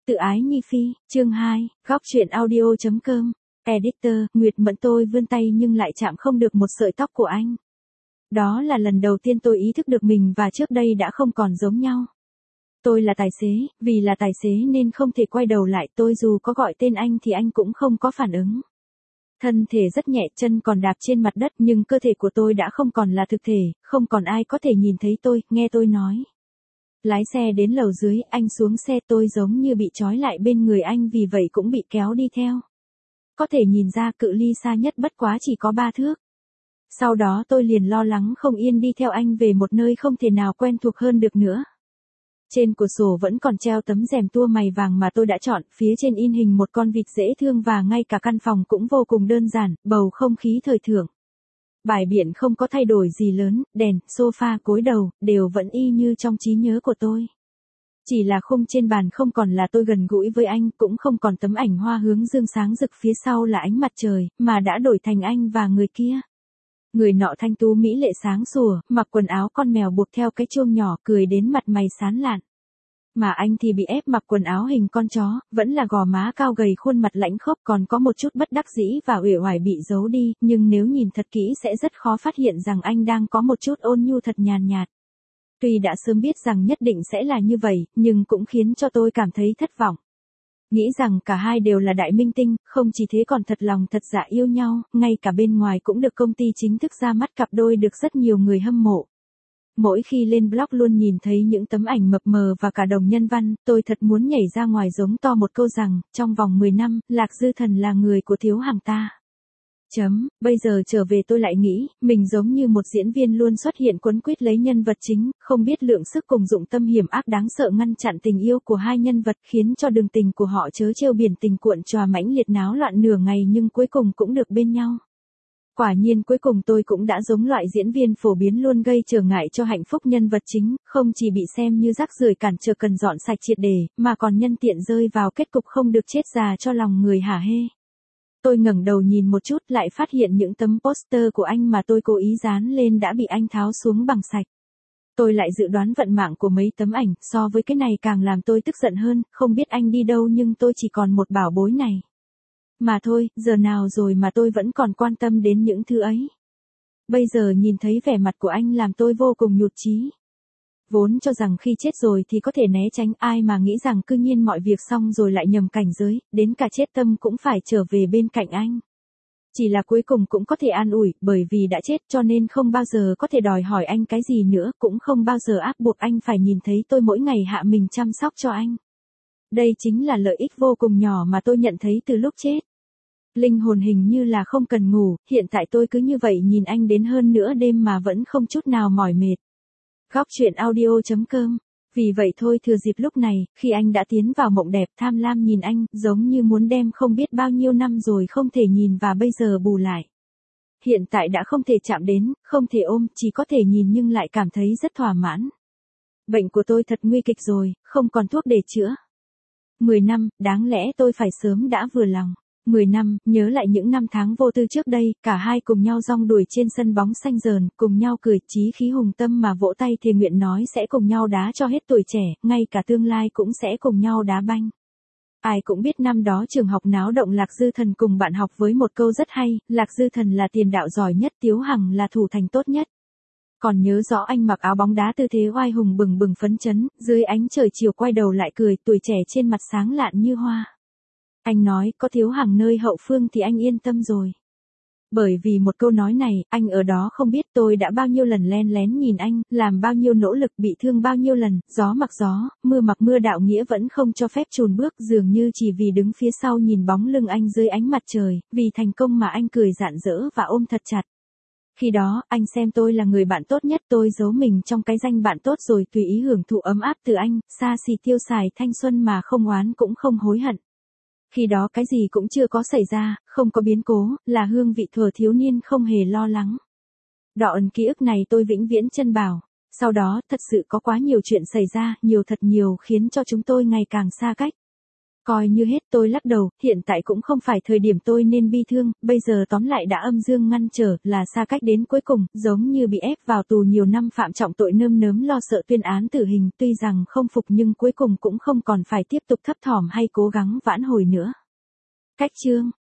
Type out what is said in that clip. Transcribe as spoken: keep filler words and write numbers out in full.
Tự ái Nhi Phi, chương hai, góc truyện audio.com, Editor, Nguyệt Mẫn. Tôi vươn tay nhưng lại chạm không được một sợi tóc của anh. Đó là lần đầu tiên tôi ý thức được mình và trước đây đã không còn giống nhau. Tôi là tài xế, vì là tài xế nên không thể quay đầu lại, tôi dù có gọi tên anh thì anh cũng không có phản ứng. Thân thể rất nhẹ, chân còn đạp trên mặt đất nhưng cơ thể của tôi đã không còn là thực thể, không còn ai có thể nhìn thấy tôi, nghe tôi nói. Lái xe đến lầu dưới, anh xuống xe, tôi giống như bị trói lại bên người anh, vì vậy cũng bị kéo đi theo. Có thể nhìn ra cự ly xa nhất bất quá chỉ có ba thước. Sau đó tôi liền lo lắng không yên đi theo anh về một nơi không thể nào quen thuộc hơn được nữa. Trên cửa sổ vẫn còn treo tấm rèm tua mày vàng mà tôi đã chọn, phía trên in hình một con vịt dễ thương và ngay cả căn phòng cũng vô cùng đơn giản, bầu không khí thời thượng. Bài biện không có thay đổi gì lớn, đèn, sofa, gối đầu, đều vẫn y như trong trí nhớ của tôi. Chỉ là khung trên bàn không còn là tôi gần gũi với anh, cũng không còn tấm ảnh hoa hướng dương sáng rực phía sau là ánh mặt trời, mà đã đổi thành anh và người kia. Người nọ thanh tú mỹ lệ sáng sủa, mặc quần áo con mèo buộc theo cái chuông nhỏ, cười đến mặt mày sán lạn. Mà anh thì bị ép mặc quần áo hình con chó, vẫn là gò má cao gầy, khuôn mặt lãnh khốc, còn có một chút bất đắc dĩ và uể oải bị giấu đi, nhưng nếu nhìn thật kỹ sẽ rất khó phát hiện rằng anh đang có một chút ôn nhu thật nhàn nhạt. Tuy đã sớm biết rằng nhất định sẽ là như vậy, nhưng cũng khiến cho tôi cảm thấy thất vọng. Nghĩ rằng cả hai đều là đại minh tinh, không chỉ thế còn thật lòng thật dạ yêu nhau, ngay cả bên ngoài cũng được công ty chính thức ra mắt cặp đôi, được rất nhiều người hâm mộ. Mỗi khi lên blog luôn nhìn thấy những tấm ảnh mập mờ và cả đồng nhân văn, tôi thật muốn nhảy ra ngoài giống to một câu rằng, trong vòng mười năm, Lạc Dư Thần là người của Thiếu Hằng ta. Chấm, bây giờ trở về tôi lại nghĩ, mình giống như một diễn viên luôn xuất hiện quấn quýt lấy nhân vật chính, không biết lượng sức cùng dụng tâm hiểm ác đáng sợ ngăn chặn tình yêu của hai nhân vật, khiến cho đường tình của họ chớ trêu biển tình cuộn tròa mãnh liệt náo loạn nửa ngày nhưng cuối cùng cũng được bên nhau. Quả nhiên cuối cùng tôi cũng đã giống loại diễn viên phổ biến luôn gây trở ngại cho hạnh phúc nhân vật chính, không chỉ bị xem như rác rưởi cản trở cần dọn sạch triệt để, mà còn nhân tiện rơi vào kết cục không được chết già cho lòng người hả hê. Tôi ngẩng đầu nhìn một chút, lại phát hiện những tấm poster của anh mà tôi cố ý dán lên đã bị anh tháo xuống bằng sạch. Tôi lại dự đoán vận mạng của mấy tấm ảnh, so với cái này càng làm tôi tức giận hơn, không biết anh đi đâu nhưng tôi chỉ còn một bảo bối này. Mà thôi, giờ nào rồi mà tôi vẫn còn quan tâm đến những thứ ấy. Bây giờ nhìn thấy vẻ mặt của anh làm tôi vô cùng nhụt chí. Vốn cho rằng khi chết rồi thì có thể né tránh, ai mà nghĩ rằng cư nhiên mọi việc xong rồi lại nhầm cảnh giới, đến cả chết tâm cũng phải trở về bên cạnh anh. Chỉ là cuối cùng cũng có thể an ủi, bởi vì đã chết cho nên không bao giờ có thể đòi hỏi anh cái gì nữa, cũng không bao giờ áp buộc anh phải nhìn thấy tôi mỗi ngày hạ mình chăm sóc cho anh. Đây chính là lợi ích vô cùng nhỏ mà tôi nhận thấy từ lúc chết. Linh hồn hình như là không cần ngủ, hiện tại tôi cứ như vậy nhìn anh đến hơn nửa đêm mà vẫn không chút nào mỏi mệt. Góc truyện audio.com. Vì vậy thôi, thừa dịp lúc này, khi anh đã tiến vào mộng đẹp, tham lam nhìn anh, giống như muốn đem không biết bao nhiêu năm rồi không thể nhìn và bây giờ bù lại. Hiện tại đã không thể chạm đến, không thể ôm, chỉ có thể nhìn nhưng lại cảm thấy rất thỏa mãn. Bệnh của tôi thật nguy kịch rồi, không còn thuốc để chữa. Mười năm, đáng lẽ tôi phải sớm đã vừa lòng. Mười năm, nhớ lại những năm tháng vô tư trước đây, cả hai cùng nhau rong đùi trên sân bóng xanh rờn, cùng nhau cười, chí khí hùng tâm mà vỗ tay thề nguyện nói sẽ cùng nhau đá cho hết tuổi trẻ, ngay cả tương lai cũng sẽ cùng nhau đá banh. Ai cũng biết năm đó trường học náo động, Lạc Dư Thần cùng bạn học với một câu rất hay, Lạc Dư Thần là tiền đạo giỏi nhất, Tiếu Hằng là thủ thành tốt nhất. Còn nhớ rõ anh mặc áo bóng đá tư thế oai hùng bừng bừng phấn chấn, dưới ánh trời chiều quay đầu lại cười, tuổi trẻ trên mặt sáng lạn như hoa. Anh nói, có Thiếu Hằng nơi hậu phương thì anh yên tâm rồi. Bởi vì một câu nói này, anh ở đó không biết tôi đã bao nhiêu lần len lén nhìn anh, làm bao nhiêu nỗ lực, bị thương bao nhiêu lần, gió mặc gió, mưa mặc mưa, đạo nghĩa vẫn không cho phép chùn bước, dường như chỉ vì đứng phía sau nhìn bóng lưng anh dưới ánh mặt trời, vì thành công mà anh cười rạng rỡ và ôm thật chặt. Khi đó, anh xem tôi là người bạn tốt nhất, tôi giấu mình trong cái danh bạn tốt rồi tùy ý hưởng thụ ấm áp từ anh, xa xỉ tiêu xài thanh xuân mà không oán cũng không hối hận. Khi đó cái gì cũng chưa có xảy ra, không có biến cố, là hương vị thuở thiếu niên không hề lo lắng. Đoạn ký ức này tôi vĩnh viễn trân bảo. Sau đó, thật sự có quá nhiều chuyện xảy ra, nhiều thật nhiều khiến cho chúng tôi ngày càng xa cách. Coi như hết, tôi lắc đầu, hiện tại cũng không phải thời điểm tôi nên bi thương, bây giờ tóm lại đã âm dương ngăn trở, là xa cách đến cuối cùng, giống như bị ép vào tù nhiều năm phạm trọng tội nơm nớm lo sợ tuyên án tử hình, tuy rằng không phục nhưng cuối cùng cũng không còn phải tiếp tục thấp thỏm hay cố gắng vãn hồi nữa. Cách chương